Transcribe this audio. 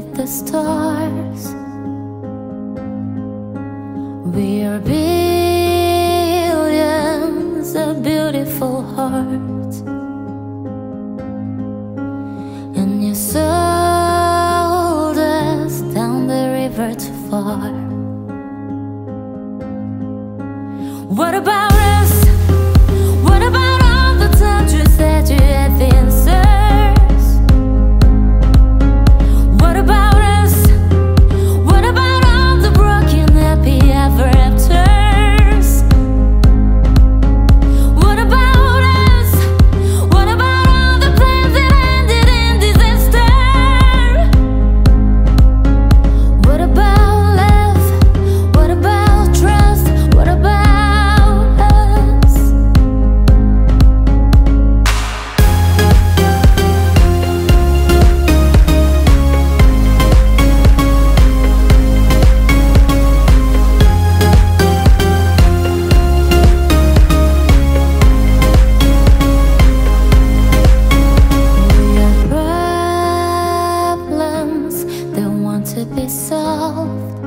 with the stars. We are billions of beautiful hearts, and you sold us down the river too far. What about us? What about all the times you said you had the answers? What about us? What about all the broken happy ever afters? What about us? What about all the plans that ended in disaster? What about love? What about trust? What about to be solved?